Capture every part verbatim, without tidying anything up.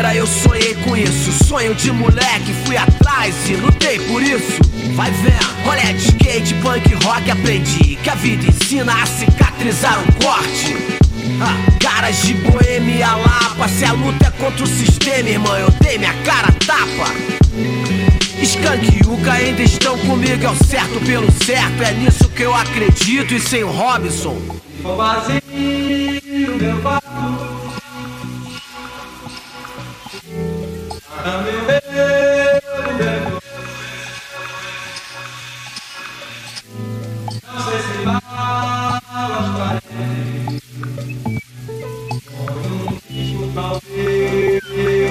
carreira eu sonhei com isso. Sonho de moleque, fui atrás e lutei por isso. Vai vendo, rolê de skate, punk, rock, aprendi que a vida ensina a cicatrizar um corte. Ah, caras de boêmia lapa, se a luta é contra o sistema, irmã, eu dei minha cara a tapa. Skank e Yuka ainda estão comigo, é o certo pelo certo, é nisso que eu acredito e sem o Robson. Tô vazio no meu quarto, a meu ver, não sei se mal as paredes, foi um risco talvez.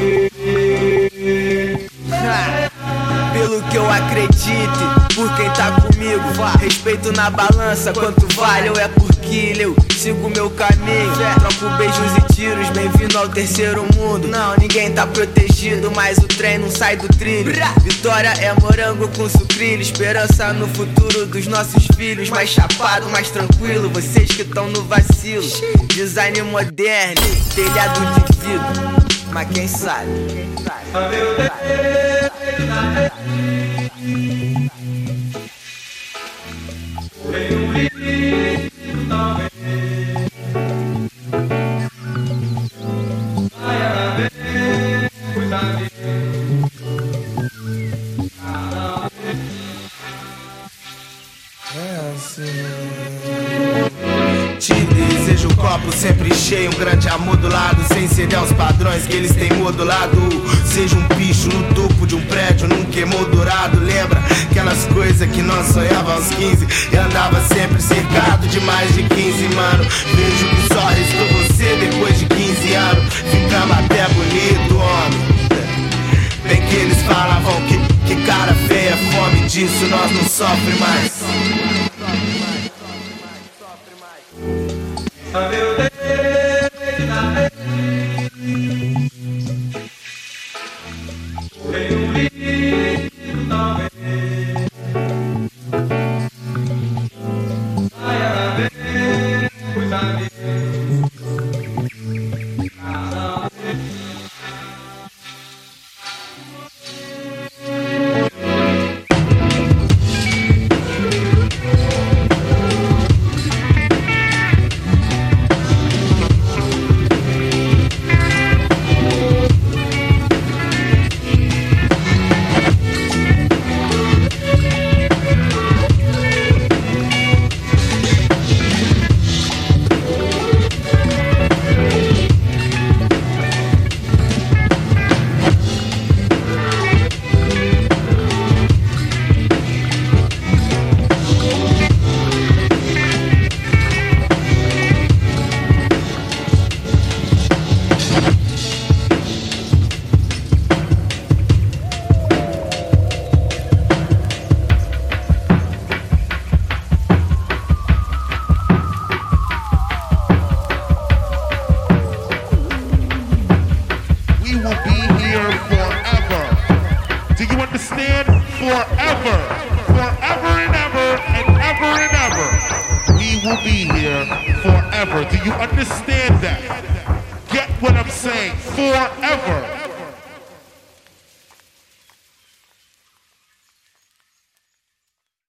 Pelo que eu acredito, por quem tá comigo, respeito na balança, quanto vale ou é por quilo. Eu sigo meu caminho, troco beijos e tiros, bem-vindo ao terceiro mundo. Não, ninguém tá protegido, mas o trem não sai do trilho. Vitória é morango com sucrilho, esperança no futuro dos nossos filhos. Mais chapado, mais tranquilo, vocês que tão no vacilo. Design moderno, telhado de vidro, mas quem sabe, quem sabe, quem sabe. Foi um risco talvez. Vai a ver, pois a ver. É assim. Te desejo um copo sempre cheio, um grande amor do lado, sem ceder aos padrões que eles têm modulado. Seja um bicho no topo de um prédio, nunca emoldurado. Lembra aquelas coisas que nós sonhava aos quinze e andava sempre cercado de mais de quinze, mano. Vejo que só restou você depois de quinze anos. Ficamos até bonito, homem. Bem que eles falavam que, que cara feia, fome disso nós não sofre mais. A meu Deus, na rede, foi um risco talvez. Vai a ver, pois a ver. Forever, forever and ever, and ever and ever. We will be here forever. Do you understand that? Get what I'm saying? Forever.